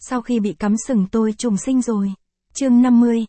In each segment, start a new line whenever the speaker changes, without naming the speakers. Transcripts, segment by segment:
Sau khi bị cắm sừng tôi trùng sinh rồi. Chương 50,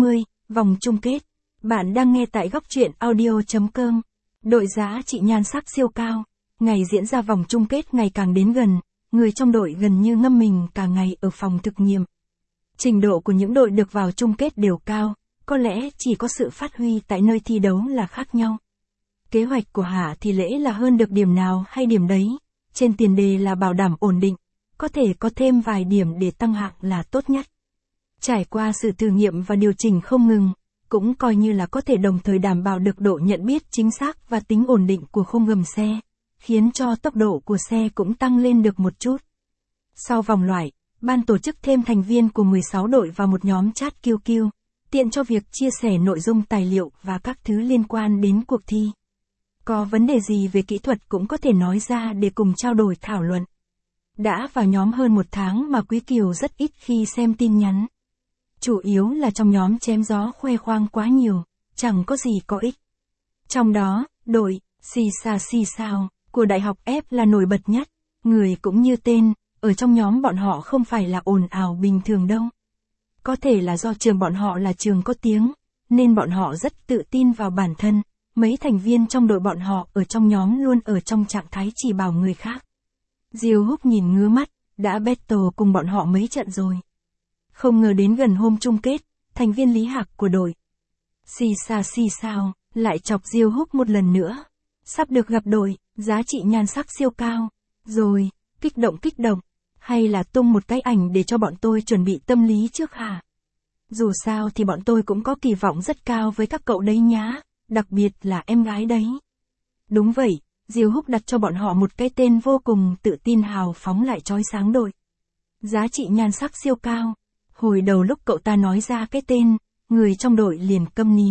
vòng chung kết. Bạn đang nghe tại góc truyện audio.com. Đội giá trị nhan sắc siêu cao. Ngày diễn ra vòng chung kết ngày càng đến gần, người trong đội gần như ngâm mình cả ngày ở phòng thực nghiệm. Trình độ của những đội được vào chung kết đều cao, có lẽ chỉ có sự phát huy tại nơi thi đấu là khác nhau. Kế hoạch của Hạ Thị Lễ là hơn được điểm nào hay điểm đấy, trên tiền đề là bảo đảm ổn định, có thể có thêm vài điểm để tăng hạng là tốt nhất. Trải qua sự thử nghiệm và điều chỉnh không ngừng, cũng coi như là có thể đồng thời đảm bảo được độ nhận biết chính xác và tính ổn định của khung gầm xe, khiến cho tốc độ của xe cũng tăng lên được một chút. Sau vòng loại, ban tổ chức thêm thành viên của 16 đội vào một nhóm chat QQ, tiện cho việc chia sẻ nội dung tài liệu và các thứ liên quan đến cuộc thi. Có vấn đề gì về kỹ thuật cũng có thể nói ra để cùng trao đổi thảo luận. Đã vào nhóm hơn một tháng mà Quý Kiều rất ít khi xem tin nhắn. Chủ yếu là trong nhóm chém gió khoe khoang quá nhiều, chẳng có gì có ích. Trong đó, đội xì xào của Đại học F là nổi bật nhất, người cũng như tên, ở trong nhóm bọn họ không phải là ồn ào bình thường đâu. Có thể là do trường bọn họ là trường có tiếng, nên bọn họ rất tự tin vào bản thân, mấy thành viên trong đội bọn họ ở trong nhóm luôn ở trong trạng thái chỉ bảo người khác. Diêu Húc nhìn ngứa mắt, đã battle cùng bọn họ mấy trận rồi. Không ngờ đến gần hôm chung kết, thành viên Lý Hạc của đội xì xào lại chọc Diêu Húc một lần nữa. Sắp được gặp đội giá trị nhan sắc siêu cao rồi, kích động, hay là tung một cái ảnh để cho bọn tôi chuẩn bị tâm lý trước hả? Dù sao thì bọn tôi cũng có kỳ vọng rất cao với các cậu đấy nhá, đặc biệt là em gái đấy. Đúng vậy, Diêu Húc đặt cho bọn họ một cái tên vô cùng tự tin hào phóng lại chói sáng đội giá trị nhan sắc siêu cao. Hồi đầu lúc cậu ta nói ra cái tên, người trong đội liền câm nín.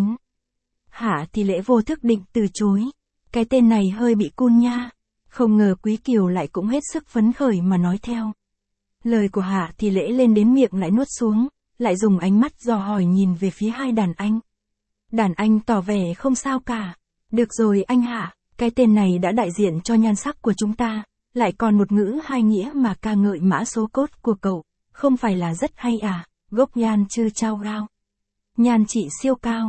Hạ Thị Lễ vô thức định từ chối. Cái tên này hơi bị cool nha. Không ngờ Quý Kiều lại cũng hết sức phấn khởi mà nói theo. Lời của Hạ Thị Lễ lên đến miệng lại nuốt xuống, lại dùng ánh mắt dò hỏi nhìn về phía hai đàn anh. Đàn anh tỏ vẻ không sao cả. Được rồi anh Hạ, cái tên này đã đại diện cho nhan sắc của chúng ta, lại còn một ngữ hai nghĩa mà ca ngợi mã số code của cậu. Không phải là rất hay à, gốc nhan chưa trao gao. Nhan trị siêu cao,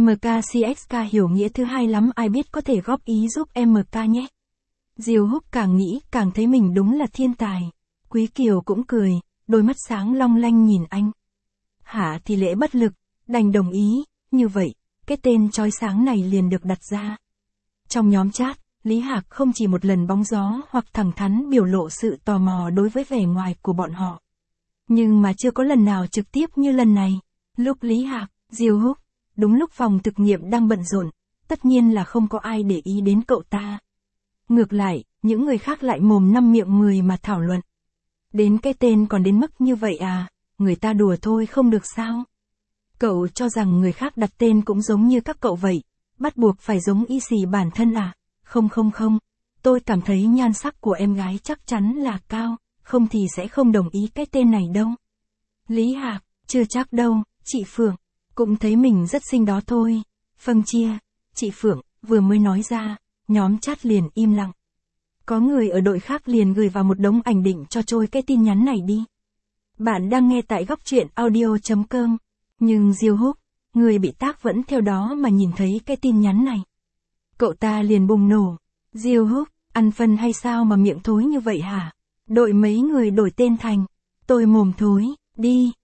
MKCXK hiểu nghĩa thứ hai lắm, ai biết có thể góp ý giúp MK nhé. Diêu Húc càng nghĩ càng thấy mình đúng là thiên tài. Quý Kiều cũng cười, đôi mắt sáng long lanh nhìn anh. Hạ Thị Lễ bất lực, đành đồng ý, như vậy, cái tên chói sáng này liền được đặt ra. Trong nhóm chat, Lý Hạc không chỉ một lần bóng gió hoặc thẳng thắn biểu lộ sự tò mò đối với vẻ ngoài của bọn họ. Nhưng mà chưa có lần nào trực tiếp như lần này. Lúc Lý Hạc, Diêu Húc, đúng lúc phòng thực nghiệm đang bận rộn, tất nhiên là không có ai để ý đến cậu ta. Ngược lại, những người khác lại mồm năm miệng mười mà thảo luận. Đến cái tên còn đến mức như vậy à, người ta đùa thôi không được sao? Cậu cho rằng người khác đặt tên cũng giống như các cậu vậy, bắt buộc phải giống y xì bản thân à? Không, tôi cảm thấy nhan sắc của em gái chắc chắn là cao. Không thì sẽ không đồng ý cái tên này đâu. Lý Hạc, chưa chắc đâu, chị Phượng, cũng thấy mình rất xinh đó thôi. Phân chia, chị Phượng, vừa mới nói ra, nhóm chat liền im lặng. Có người ở đội khác liền gửi vào một đống ảnh định cho trôi cái tin nhắn này đi. Bạn đang nghe tại góc truyện audio.com, nhưng Diêu Húc, người bị tác vẫn theo đó mà nhìn thấy cái tin nhắn này. Cậu ta liền bùng nổ. Diêu Húc, ăn phân hay sao mà miệng thối như vậy hả? Đội mấy người đổi tên thành, tôi mồm thối, đi,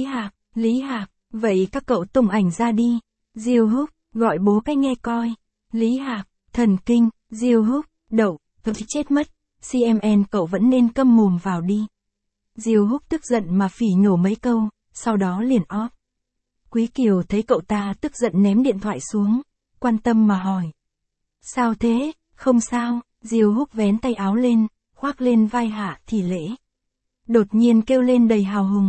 Lý Hạc, vậy các cậu tung ảnh ra đi. Diêu Húc, gọi bố cái nghe coi. Lý Hạc, thần kinh, Diêu Húc, đậu, tôi chết mất, CMN cậu vẫn nên câm mồm vào đi. Diêu Húc tức giận mà phỉ nhổ mấy câu, sau đó liền off. Quý Kiều thấy cậu ta tức giận ném điện thoại xuống, quan tâm mà hỏi. Sao thế, không sao, Diêu Húc vén tay áo lên, khoác lên vai Hạ Thị Lễ. Đột nhiên kêu lên đầy hào hùng.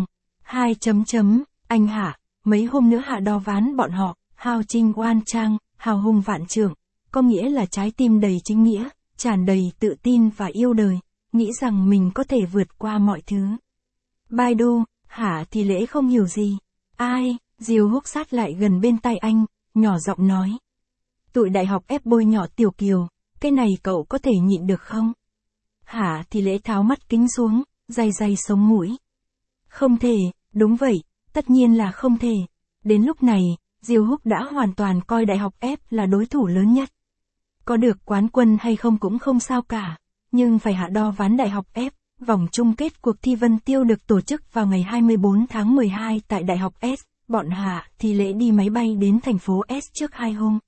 Anh Hạ, mấy hôm nữa Hạ đo ván bọn họ, hào trinh oan trang, hào hùng vạn trượng, có nghĩa là trái tim đầy chính nghĩa, tràn đầy tự tin và yêu đời, nghĩ rằng mình có thể vượt qua mọi thứ. Baidu, Hạ Thị Lễ không hiểu gì. Ai, Diêu Húc sát lại gần bên tai anh, nhỏ giọng nói. Tụi đại học ép bôi nhỏ Tiểu Kiều, cái này cậu có thể nhịn được không? Hạ Thị Lễ tháo mắt kính xuống, day sống mũi. Không thể, đúng vậy, tất nhiên là không thể. Đến lúc này, Diêu Húc đã hoàn toàn coi Đại học F là đối thủ lớn nhất. Có được quán quân hay không cũng không sao cả, nhưng phải hạ đo ván Đại học F. Vòng chung kết cuộc thi Vân Tiêu được tổ chức vào ngày 24 tháng 12 tại Đại học S. Bọn Hạ thì lễ đi máy bay đến thành phố S trước 2 hôm.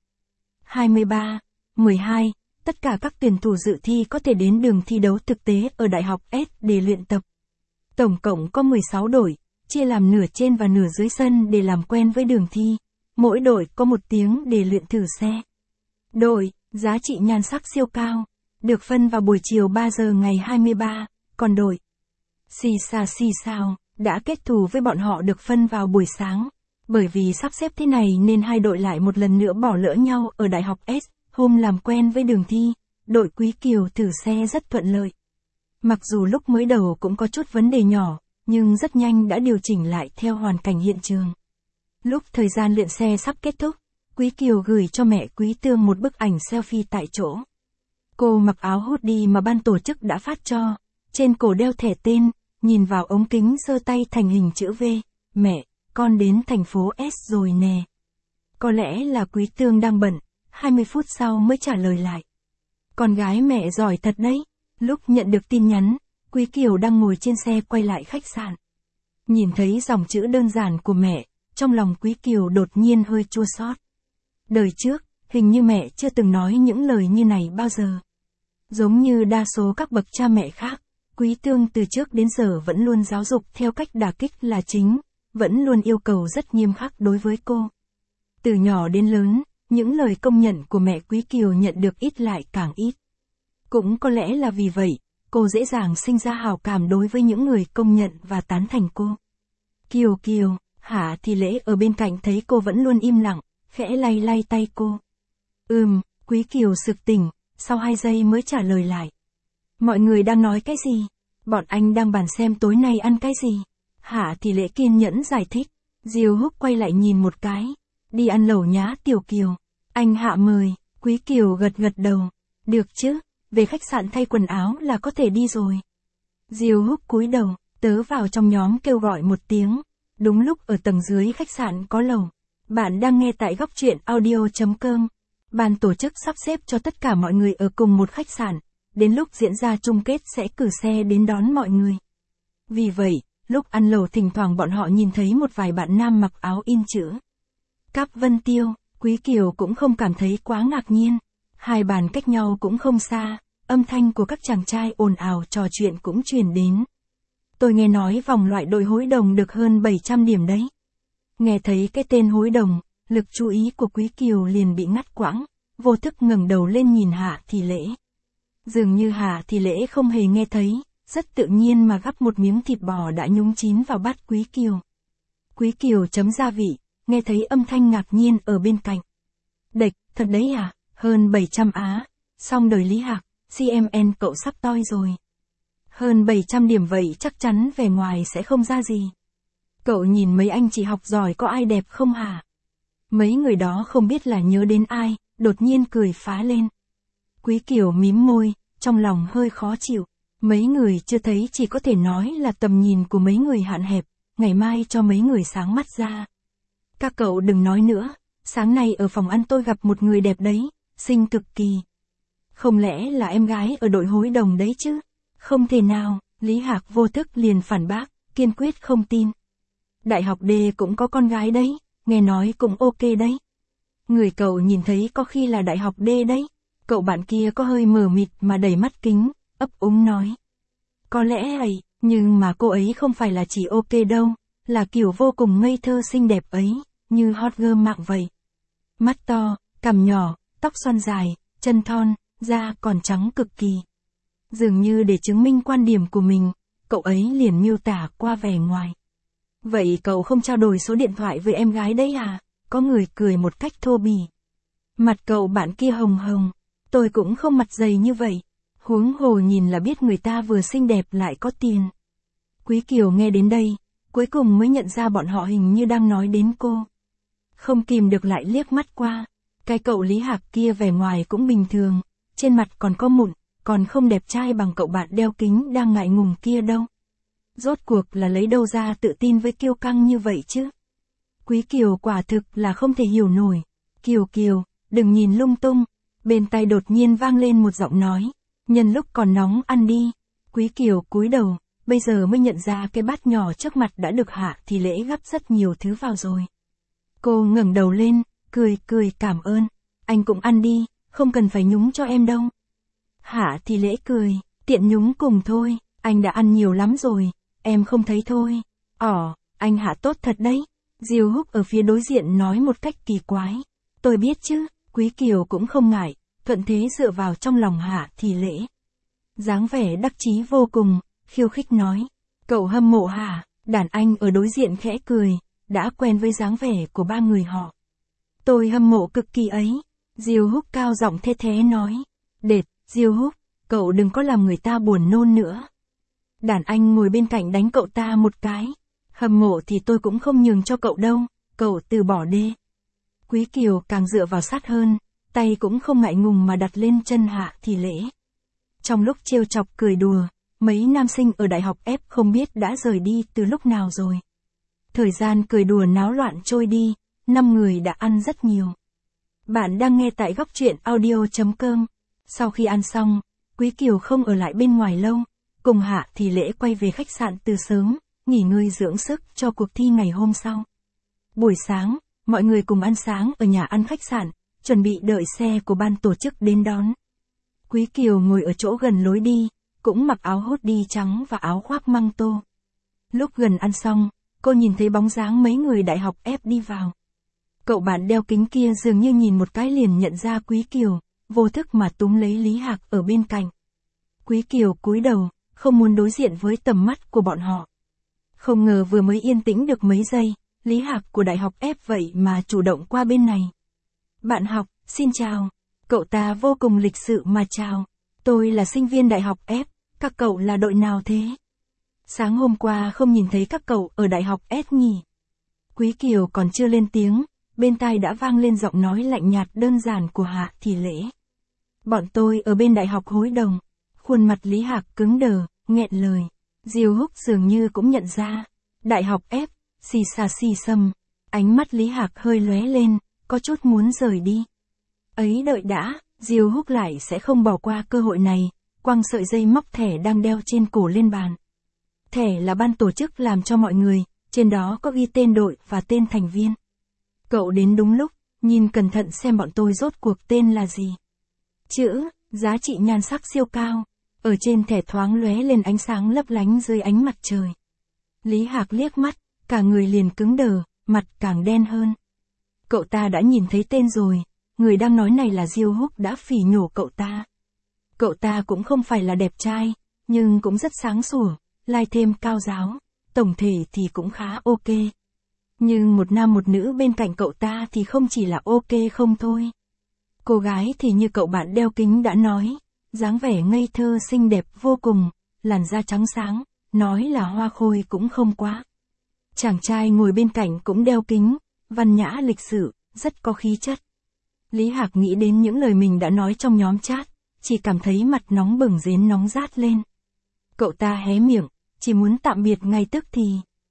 23, 12, tất cả các tuyển thủ dự thi có thể đến đường thi đấu thực tế ở Đại học S để luyện tập. Tổng cộng có 16 đội, chia làm nửa trên và nửa dưới sân để làm quen với đường thi. Mỗi đội có 1 tiếng để luyện thử xe. Đội, giá trị nhan sắc siêu cao, được phân vào buổi chiều 3 giờ ngày 23, còn đội xì xào, đã kết thù với bọn họ được phân vào buổi sáng. Bởi vì sắp xếp thế này nên hai đội lại một lần nữa bỏ lỡ nhau ở Đại học S, hôm làm quen với đường thi, đội Quý Kiều thử xe rất thuận lợi. Mặc dù lúc mới đầu cũng có chút vấn đề nhỏ, nhưng rất nhanh đã điều chỉnh lại theo hoàn cảnh hiện trường. Lúc thời gian luyện xe sắp kết thúc, Quý Kiều gửi cho mẹ Quý Tương một bức ảnh selfie tại chỗ. Cô mặc áo hoodie mà ban tổ chức đã phát cho, trên cổ đeo thẻ tên, nhìn vào ống kính giơ tay thành hình chữ V, mẹ, con đến thành phố S rồi nè. Có lẽ là Quý Tương đang bận, 20 phút sau mới trả lời lại. Con gái mẹ giỏi thật đấy. Lúc nhận được tin nhắn, Quý Kiều đang ngồi trên xe quay lại khách sạn. Nhìn thấy dòng chữ đơn giản của mẹ, trong lòng Quý Kiều đột nhiên hơi chua xót. Đời trước, hình như mẹ chưa từng nói những lời như này bao giờ. Giống như đa số các bậc cha mẹ khác, Quý Tương từ trước đến giờ vẫn luôn giáo dục theo cách đả kích là chính, vẫn luôn yêu cầu rất nghiêm khắc đối với cô. Từ nhỏ đến lớn, những lời công nhận của mẹ Quý Kiều nhận được ít lại càng ít. Cũng có lẽ là vì vậy, cô dễ dàng sinh ra hảo cảm đối với những người công nhận và tán thành cô. Kiều, Hạ thì Lễ ở bên cạnh thấy cô vẫn luôn im lặng, khẽ lay tay cô. Quý Kiều sực tỉnh, sau 2 giây mới trả lời lại. Mọi người đang nói cái gì? Bọn anh đang bàn xem tối nay ăn cái gì? Hạ thì Lễ kiên nhẫn giải thích. Diêu Húc quay lại nhìn một cái. Đi ăn lẩu nhá Tiểu Kiều. Anh Hạ mời. Quý Kiều gật đầu. Được chứ, về khách sạn thay quần áo là có thể đi rồi. Diêu Húc cúi đầu, tớ vào trong nhóm kêu gọi một tiếng. Đúng lúc ở tầng dưới khách sạn có lẩu. Bạn đang nghe tại góc truyện audio.com. Ban tổ chức sắp xếp cho tất cả mọi người ở cùng một khách sạn. Đến lúc diễn ra chung kết sẽ cử xe đến đón mọi người. Vì vậy, lúc ăn lẩu thỉnh thoảng bọn họ nhìn thấy một vài bạn nam mặc áo in chữ Cáp Vân Tiêu, Quý Kiều cũng không cảm thấy quá ngạc nhiên. 2 bàn cách nhau cũng không xa, âm thanh của các chàng trai ồn ào trò chuyện cũng truyền đến. Tôi nghe nói vòng loại đội hối đồng được hơn 700 điểm đấy. Nghe thấy cái tên hối đồng, lực chú ý của Quý Kiều liền bị ngắt quãng, vô thức ngẩng đầu lên nhìn Hạ thì Lễ. Dường như Hạ thì Lễ không hề nghe thấy, rất tự nhiên mà gắp một miếng thịt bò đã nhúng chín vào bát Quý Kiều. Quý Kiều chấm gia vị, nghe thấy âm thanh ngạc nhiên ở bên cạnh. Đệch, thật đấy à, hơn 700 á, xong đời Lý Hạc, CMN cậu sắp toi rồi. Hơn 700 điểm vậy chắc chắn vẻ ngoài sẽ không ra gì. Cậu nhìn mấy anh chị học giỏi có ai đẹp không hả? Mấy người đó không biết là nhớ đến ai, đột nhiên cười phá lên. Quý Kiều mím môi, trong lòng hơi khó chịu. Mấy người chưa thấy chỉ có thể nói là tầm nhìn của mấy người hạn hẹp, ngày mai cho mấy người sáng mắt ra. Các cậu đừng nói nữa, sáng nay ở phòng ăn tôi gặp một người đẹp đấy, xinh cực kỳ. Không lẽ là em gái ở đội hối đồng đấy chứ? Không thể nào, Lý Hạc vô thức liền phản bác, kiên quyết không tin. Đại học D cũng có con gái đấy, nghe nói cũng ok đấy. Người cậu nhìn thấy có khi là đại học D đấy. Cậu bạn kia có hơi mờ mịt mà đầy mắt kính, ấp úng nói. Có lẽ ấy, nhưng mà cô ấy không phải là chỉ ok đâu, là kiểu vô cùng ngây thơ xinh đẹp ấy, như hot girl mạng vậy. Mắt to, cằm nhỏ, tóc xoăn dài, chân thon, da còn trắng cực kỳ. Dường như để chứng minh quan điểm của mình, cậu ấy liền miêu tả qua vẻ ngoài. Vậy cậu không trao đổi số điện thoại với em gái đấy à? Có người cười một cách thô bỉ. Mặt cậu bạn kia hồng hồng. Tôi cũng không mặt dày như vậy. Huống hồ nhìn là biết người ta vừa xinh đẹp lại có tiền. Quý Kiều nghe đến đây, cuối cùng mới nhận ra bọn họ hình như đang nói đến cô. Không kìm được lại liếc mắt qua. Cái cậu Lý Hạc kia vẻ ngoài cũng bình thường, trên mặt còn có mụn, còn không đẹp trai bằng cậu bạn đeo kính đang ngại ngùng kia đâu. Rốt cuộc là lấy đâu ra tự tin với kiêu căng như vậy chứ? Quý Kiều quả thực là không thể hiểu nổi. Kiều Kiều, đừng nhìn lung tung. Bên tai đột nhiên vang lên một giọng nói. Nhân lúc còn nóng ăn đi. Quý Kiều cúi đầu, bây giờ mới nhận ra cái bát nhỏ trước mặt đã được Hạ Thì Lễ gắp rất nhiều thứ vào rồi. Cô ngẩng đầu lên, cười cảm ơn. Anh cũng ăn đi, không cần phải nhúng cho em đâu. Hạ Thì Lễ cười, tiện nhúng cùng thôi, anh đã ăn nhiều lắm rồi, em không thấy thôi. Anh Hạ tốt thật đấy. Diêu Húc ở phía đối diện nói một cách kỳ quái. Tôi biết chứ, Quý Kiều cũng không ngại, thuận thế dựa vào trong lòng Hạ Thì Lễ. Dáng vẻ đắc chí vô cùng, khiêu khích nói. Cậu hâm mộ hả? Đàn anh ở đối diện khẽ cười, đã quen với dáng vẻ của ba người họ. Tôi hâm mộ cực kỳ ấy. Diêu Húc cao giọng thê thế nói. Đệt, Diêu Húc, cậu đừng có làm người ta buồn nôn nữa. Đàn anh ngồi bên cạnh đánh cậu ta một cái. Hâm mộ thì tôi cũng không nhường cho cậu đâu, cậu từ bỏ đi. Quý Kiều càng dựa vào sát hơn, tay cũng không ngại ngùng mà đặt lên chân Hạ Thì Lễ. Trong lúc trêu chọc cười đùa, mấy nam sinh ở đại học F không biết đã rời đi từ lúc nào rồi. Thời gian cười đùa náo loạn trôi đi, 5 người đã ăn rất nhiều. Bạn đang nghe tại Góc Truyện Audio.com. Sau khi ăn xong, Quý Kiều không ở lại bên ngoài lâu, cùng Hạ Thì Lễ quay về khách sạn từ sớm, nghỉ ngơi dưỡng sức cho cuộc thi ngày hôm sau. Buổi sáng, mọi người cùng ăn sáng ở nhà ăn khách sạn, chuẩn bị đợi xe của ban tổ chức đến đón. Quý Kiều ngồi ở chỗ gần lối đi, cũng mặc áo hoodie trắng và áo khoác măng tô. Lúc gần ăn xong, cô nhìn thấy bóng dáng mấy người đại học F đi vào. Cậu bạn đeo kính kia dường như nhìn một cái liền nhận ra Quý Kiều, vô thức mà túm lấy Lý Hạc ở bên cạnh. Quý Kiều cúi đầu, không muốn đối diện với tầm mắt của bọn họ. Không ngờ vừa mới yên tĩnh được mấy giây, Lý Hạc của đại học F vậy mà chủ động qua bên này. Bạn học, xin chào. Cậu ta vô cùng lịch sự mà chào. Tôi là sinh viên đại học F, các cậu là đội nào thế? Sáng hôm qua không nhìn thấy các cậu ở đại học S nhỉ? Quý Kiều còn chưa lên tiếng, bên tai đã vang lên giọng nói lạnh nhạt đơn giản của Hạ Thì Lễ. Bọn tôi ở bên đại học Hối Đồng. Khuôn mặt Lý Hạc cứng đờ, nghẹn lời. Diêu Húc dường như cũng nhận ra. Đại học F, xì xà xì xầm. Ánh mắt Lý Hạc hơi lóe lên, có chút muốn rời đi. Ấy đợi đã, Diêu Húc lại sẽ không bỏ qua cơ hội này, quăng sợi dây móc thẻ đang đeo trên cổ lên bàn. Thẻ là ban tổ chức làm cho mọi người, trên đó có ghi tên đội và tên thành viên. Cậu đến đúng lúc, nhìn cẩn thận xem bọn tôi rốt cuộc tên là gì. Chữ, giá trị nhan sắc siêu cao, ở trên thẻ thoáng lóe lên ánh sáng lấp lánh dưới ánh mặt trời. Lý Hạc liếc mắt, cả người liền cứng đờ, mặt càng đen hơn. Cậu ta đã nhìn thấy tên rồi, người đang nói này là Diêu Húc đã phỉ nhổ cậu ta. Cậu ta cũng không phải là đẹp trai, nhưng cũng rất sáng sủa, lại thêm cao giáo, tổng thể thì cũng khá ok. Nhưng một nam một nữ bên cạnh cậu ta thì không chỉ là ok không thôi. Cô gái thì như cậu bạn đeo kính đã nói, dáng vẻ ngây thơ xinh đẹp vô cùng, làn da trắng sáng, nói là hoa khôi cũng không quá. Chàng trai ngồi bên cạnh cũng đeo kính, văn nhã lịch sự, rất có khí chất. Lý Hạc nghĩ đến những lời mình đã nói trong nhóm chat, chỉ cảm thấy mặt nóng bừng rến nóng rát lên. Cậu ta hé miệng, chỉ muốn tạm biệt ngay tức thì.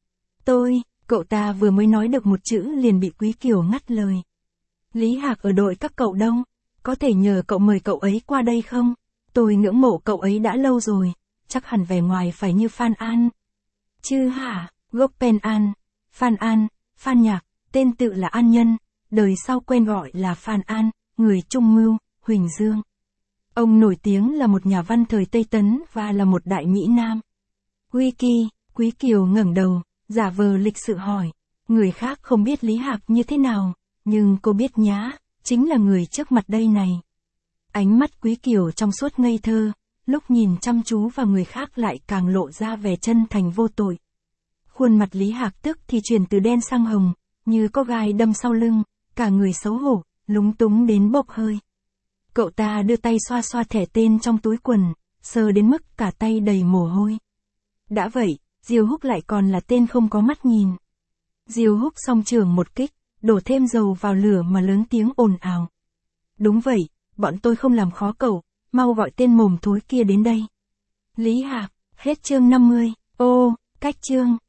Cậu ta vừa mới nói được một chữ liền bị Quý Kiều ngắt lời. Lý Hạc ở đội các cậu đâu, có thể nhờ cậu mời cậu ấy qua đây không? Tôi ngưỡng mộ cậu ấy đã lâu rồi, chắc hẳn vẻ ngoài phải như Phan An. Chứ hả, gốc Pen An, Phan An, Phan Nhạc, tên tự là An Nhân, đời sau quen gọi là Phan An, người Trung Mưu, Huỳnh Dương. Ông nổi tiếng là một nhà văn thời Tây Tấn và là một đại mỹ nam. Wiki, Quý Kiều ngẩng đầu, giả vờ lịch sự hỏi. Người khác không biết Lý Hạc như thế nào, nhưng cô biết nhá, chính là người trước mặt đây này. Ánh mắt Quý Kiều trong suốt ngây thơ, lúc nhìn chăm chú vào người khác lại càng lộ ra vẻ chân thành vô tội. Khuôn mặt Lý Hạc tức thì chuyển từ đen sang hồng, như có gai đâm sau lưng, cả người xấu hổ, lúng túng đến bốc hơi. Cậu ta đưa tay xoa xoa thẻ tên trong túi quần, sờ đến mức cả tay đầy mồ hôi. Đã vậy, Diêu Húc lại còn là tên không có mắt nhìn. Diêu Húc song trường một kích, đổ thêm dầu vào lửa mà lớn tiếng ồn ào. Đúng vậy, bọn tôi không làm khó cậu, mau gọi tên mồm thối kia đến đây. Lý Hạc, hết chương 50. Ô, Cách chương